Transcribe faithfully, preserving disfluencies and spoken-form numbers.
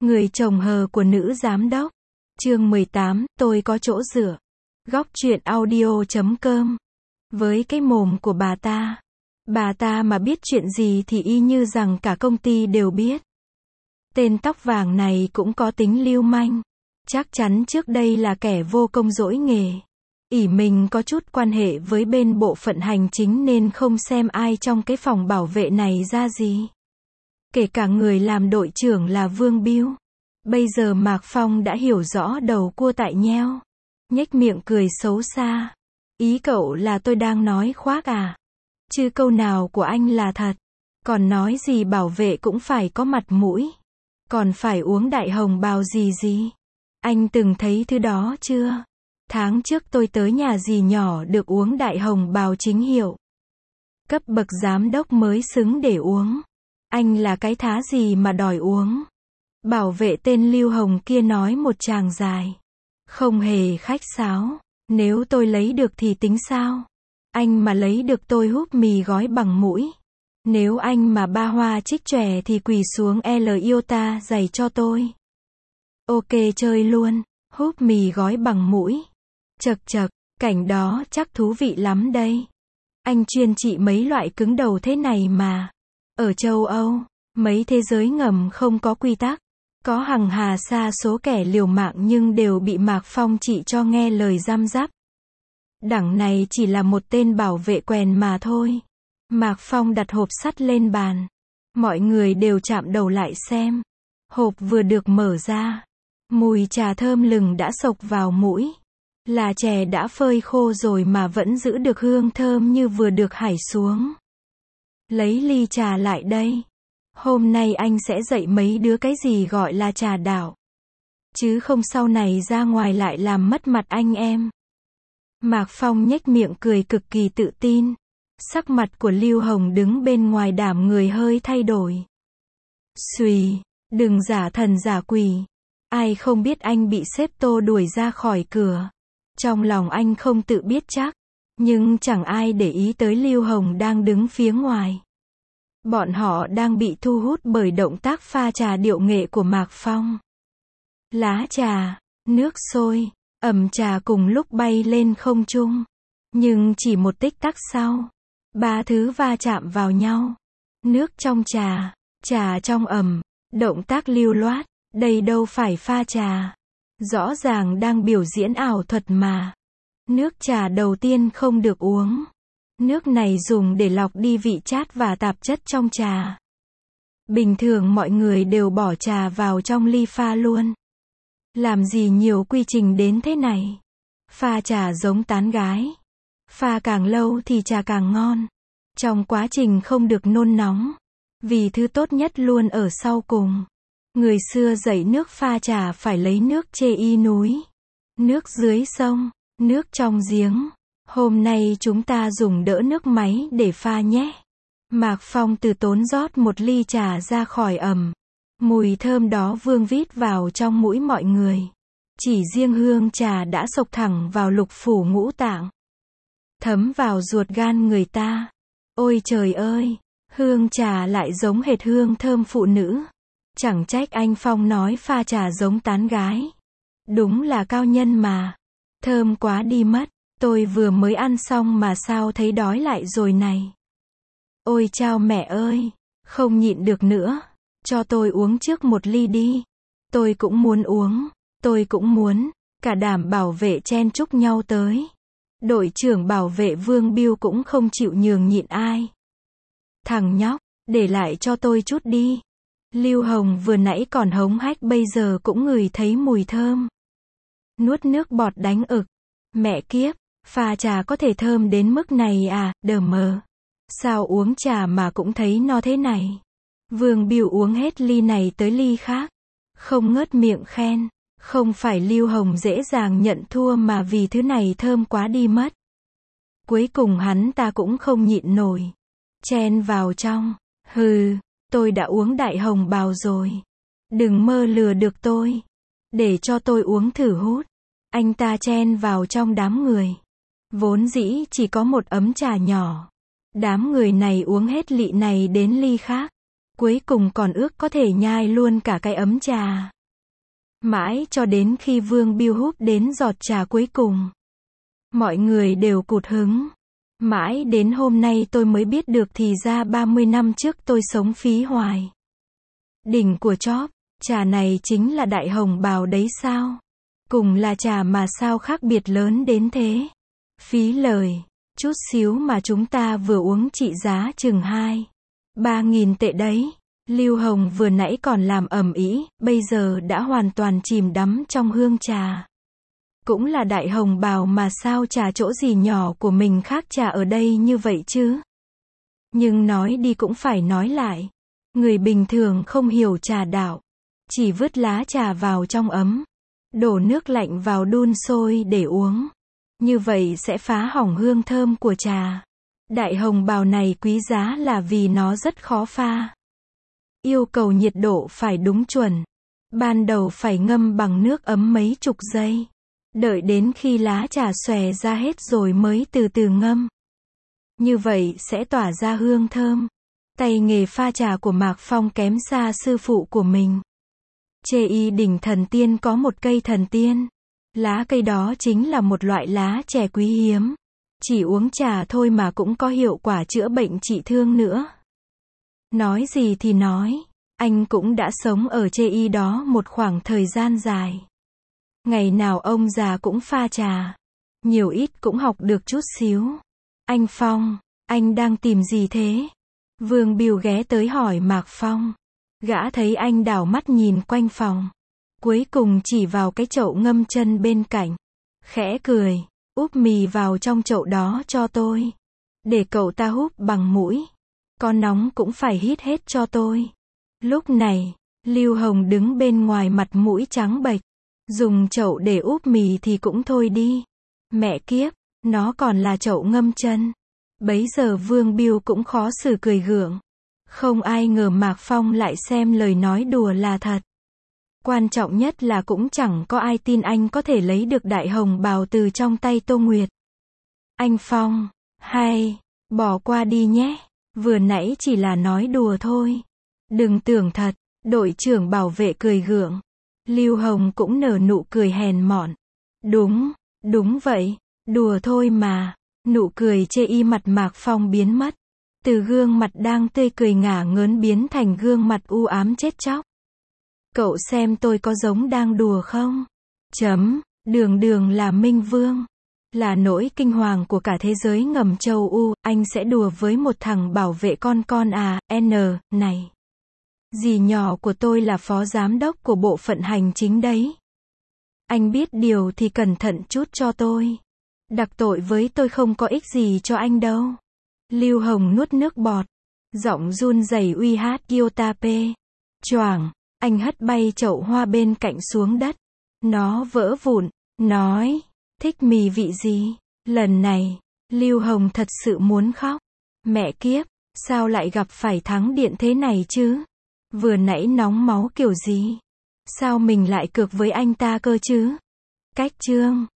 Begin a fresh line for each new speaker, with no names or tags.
Người chồng hờ của nữ giám đốc. Chương mười tám, tôi có chỗ dựa. Góc truyện audio chấm com. Với cái mồm của bà ta, bà ta mà biết chuyện gì thì y như rằng cả công ty đều biết. Tên tóc vàng này cũng có tính lưu manh. Chắc chắn trước đây là kẻ vô công dỗi nghề. ỷ mình có chút quan hệ với bên bộ phận hành chính nên không xem ai trong cái phòng bảo vệ này ra gì. Kể cả người làm đội trưởng là Vương Biêu. Bây giờ Mạc Phong đã hiểu rõ đầu cua tại nheo. Nhếch miệng cười xấu xa. Ý cậu là tôi đang nói khoác à? Chứ câu nào của anh là thật. Còn nói gì bảo vệ cũng phải có mặt mũi. Còn phải uống đại hồng bào gì gì. Anh từng thấy thứ đó chưa? Tháng trước tôi tới nhà dì nhỏ được uống đại hồng bào chính hiệu. Cấp bậc giám đốc mới xứng để uống. Anh là cái thá gì mà đòi uống? Bảo vệ tên Lưu Hồng kia nói một tràng dài. Không hề khách sáo. Nếu tôi lấy được thì tính sao? Anh mà lấy được tôi húp mì gói bằng mũi. Nếu anh mà ba hoa trích chòe thì quỳ xuống L iota giày cho tôi. Ok chơi luôn. Húp mì gói bằng mũi. Chật chật, cảnh đó chắc thú vị lắm đây. Anh chuyên trị mấy loại cứng đầu thế này mà. Ở châu Âu, mấy thế giới ngầm không có quy tắc. Có hằng hà sa số kẻ liều mạng nhưng đều bị Mạc Phong trị cho nghe lời răm rắp. Đằng này chỉ là một tên bảo vệ quèn mà thôi. Mạc Phong đặt hộp sắt lên bàn. Mọi người đều chạm đầu lại xem. Hộp vừa được mở ra. Mùi trà thơm lừng đã xộc vào mũi. Là chè đã phơi khô rồi mà vẫn giữ được hương thơm như vừa được hải xuống. Lấy ly trà lại đây. Hôm nay anh sẽ dạy mấy đứa cái gì gọi là trà đạo. Chứ không sau này ra ngoài lại làm mất mặt anh em. Mạc Phong nhếch miệng cười cực kỳ tự tin. Sắc mặt của Lưu Hồng đứng bên ngoài đảm người hơi thay đổi. Xùy, đừng giả thần giả quỷ. Ai không biết anh bị sếp Tô đuổi ra khỏi cửa. Trong lòng anh không tự biết chắc. Nhưng chẳng ai để ý tới Lưu Hồng đang đứng phía ngoài. Bọn họ đang bị thu hút bởi động tác pha trà điệu nghệ của Mạc Phong. Lá trà, nước sôi, ẩm trà cùng lúc bay lên không trung. Nhưng chỉ một tích tắc sau, ba thứ va chạm vào nhau. Nước trong trà, trà trong ẩm, động tác lưu loát, đây đâu phải pha trà. Rõ ràng đang biểu diễn ảo thuật mà. Nước trà đầu tiên không được uống. Nước này dùng để lọc đi vị chát và tạp chất trong trà. Bình thường mọi người đều bỏ trà vào trong ly pha luôn. Làm gì nhiều quy trình đến thế này? Pha trà giống tán gái. Pha càng lâu thì trà càng ngon. Trong quá trình không được nôn nóng. Vì thứ tốt nhất luôn ở sau cùng. Người xưa dạy nước pha trà phải lấy nước chê y núi. Nước dưới sông, nước trong giếng. Hôm nay chúng ta dùng đỡ nước máy để pha nhé. Mạc Phong từ tốn rót một ly trà ra khỏi ẩm. Mùi thơm đó vương vít vào trong mũi mọi người. Chỉ riêng hương trà đã xộc thẳng vào lục phủ ngũ tạng. Thấm vào ruột gan người ta. Ôi trời ơi, hương trà lại giống hệt hương thơm phụ nữ. Chẳng trách anh Phong nói pha trà giống tán gái. Đúng là cao nhân mà. Thơm quá đi mất. Tôi vừa mới ăn xong mà sao thấy đói lại rồi này. Ôi chao mẹ ơi, không nhịn được nữa. Cho tôi uống trước một ly đi. Tôi cũng muốn uống, tôi cũng muốn. Cả đám bảo vệ chen chúc nhau tới. Đội trưởng bảo vệ Vương Biêu cũng không chịu nhường nhịn ai. Thằng nhóc, để lại cho tôi chút đi. Lưu Hồng vừa nãy còn hống hách bây giờ cũng ngửi thấy mùi thơm. Nuốt nước bọt đánh ực. Mẹ kiếp. Pha trà có thể thơm đến mức này à, đờ mờ. Sao uống trà mà cũng thấy no thế này. Vương Biêu uống hết ly này tới ly khác. Không ngớt miệng khen. Không phải Lưu Hồng dễ dàng nhận thua mà vì thứ này thơm quá đi mất. Cuối cùng hắn ta cũng không nhịn nổi. Chen vào trong. Hừ, tôi đã uống đại hồng bào rồi. Đừng mơ lừa được tôi. Để cho tôi uống thử hút. Anh ta chen vào trong đám người. Vốn dĩ chỉ có một ấm trà nhỏ. Đám người này uống hết lị này đến ly khác. Cuối cùng còn ước có thể nhai luôn cả cái ấm trà. Mãi cho đến khi Vương Biêu húp đến giọt trà cuối cùng. Mọi người đều cụt hứng. Mãi đến hôm nay tôi mới biết được thì ra ba mươi năm trước tôi sống phí hoài. Đỉnh của chóp, trà này chính là đại hồng bào đấy sao? Cùng là trà mà sao khác biệt lớn đến thế? Phí lời, chút xíu mà chúng ta vừa uống trị giá chừng hai, ba nghìn tệ đấy. Lưu Hồng vừa nãy còn làm ầm ĩ, bây giờ đã hoàn toàn chìm đắm trong hương trà. Cũng là đại hồng bào mà sao trà chỗ gì nhỏ của mình khác trà ở đây như vậy chứ? Nhưng nói đi cũng phải nói lại. Người bình thường không hiểu trà đạo. Chỉ vứt lá trà vào trong ấm. Đổ nước lạnh vào đun sôi để uống. Như vậy sẽ phá hỏng hương thơm của trà. Đại hồng bào này quý giá là vì nó rất khó pha. Yêu cầu nhiệt độ phải đúng chuẩn. Ban đầu phải ngâm bằng nước ấm mấy chục giây. Đợi đến khi lá trà xòe ra hết rồi mới từ từ ngâm. Như vậy sẽ tỏa ra hương thơm. Tay nghề pha trà của Mạc Phong kém xa sư phụ của mình. Chê y đỉnh thần tiên có một cây thần tiên. Lá cây đó chính là một loại lá chè quý hiếm. Chỉ uống trà thôi mà cũng có hiệu quả chữa bệnh trị thương nữa. Nói gì thì nói, anh cũng đã sống ở chê y đó một khoảng thời gian dài. Ngày nào ông già cũng pha trà. Nhiều ít cũng học được chút xíu. Anh Phong, anh đang tìm gì thế? Vương Biêu ghé tới hỏi Mạc Phong. Gã thấy anh đảo mắt nhìn quanh phòng. Cuối cùng chỉ vào cái chậu ngâm chân bên cạnh. Khẽ cười, úp mì vào trong chậu đó cho tôi. Để cậu ta húp bằng mũi. Có nóng cũng phải hít hết cho tôi. Lúc này, Lưu Hồng đứng bên ngoài mặt mũi trắng bệch. Dùng chậu để úp mì thì cũng thôi đi. Mẹ kiếp, nó còn là chậu ngâm chân. Bấy giờ Vương Biêu cũng khó xử cười gượng. Không ai ngờ Mạc Phong lại xem lời nói đùa là thật. Quan trọng nhất là cũng chẳng có ai tin anh có thể lấy được đại hồng bào từ trong tay Tô Nguyệt. Anh Phong, hay, bỏ qua đi nhé. Vừa nãy chỉ là nói đùa thôi. Đừng tưởng thật, đội trưởng bảo vệ cười gượng. Lưu Hồng cũng nở nụ cười hèn mọn. Đúng, đúng vậy, đùa thôi mà. Nụ cười chê y mặt Mạc Phong biến mất. Từ gương mặt đang tươi cười ngả ngớn biến thành gương mặt u ám chết chóc. Cậu xem tôi có giống đang đùa không? Chấm, đường đường là Minh Vương. Là nỗi kinh hoàng của cả thế giới ngầm châu U, anh sẽ đùa với một thằng bảo vệ con con à, N, này. Dì nhỏ của tôi là phó giám đốc của bộ phận hành chính đấy. Anh biết điều thì cẩn thận chút cho tôi. Đặc tội với tôi không có ích gì cho anh đâu. Lưu Hồng nuốt nước bọt. Giọng run rẩy uy hát Yotape. Choảng, anh hất bay chậu hoa bên cạnh xuống đất. Nó vỡ vụn, nói, thích mì vị gì? Lần này, Lưu Hồng thật sự muốn khóc. Mẹ kiếp, sao lại gặp phải thắng điện thế này chứ? Vừa nãy nóng máu kiểu gì? Sao mình lại cược với anh ta cơ chứ? Cách chương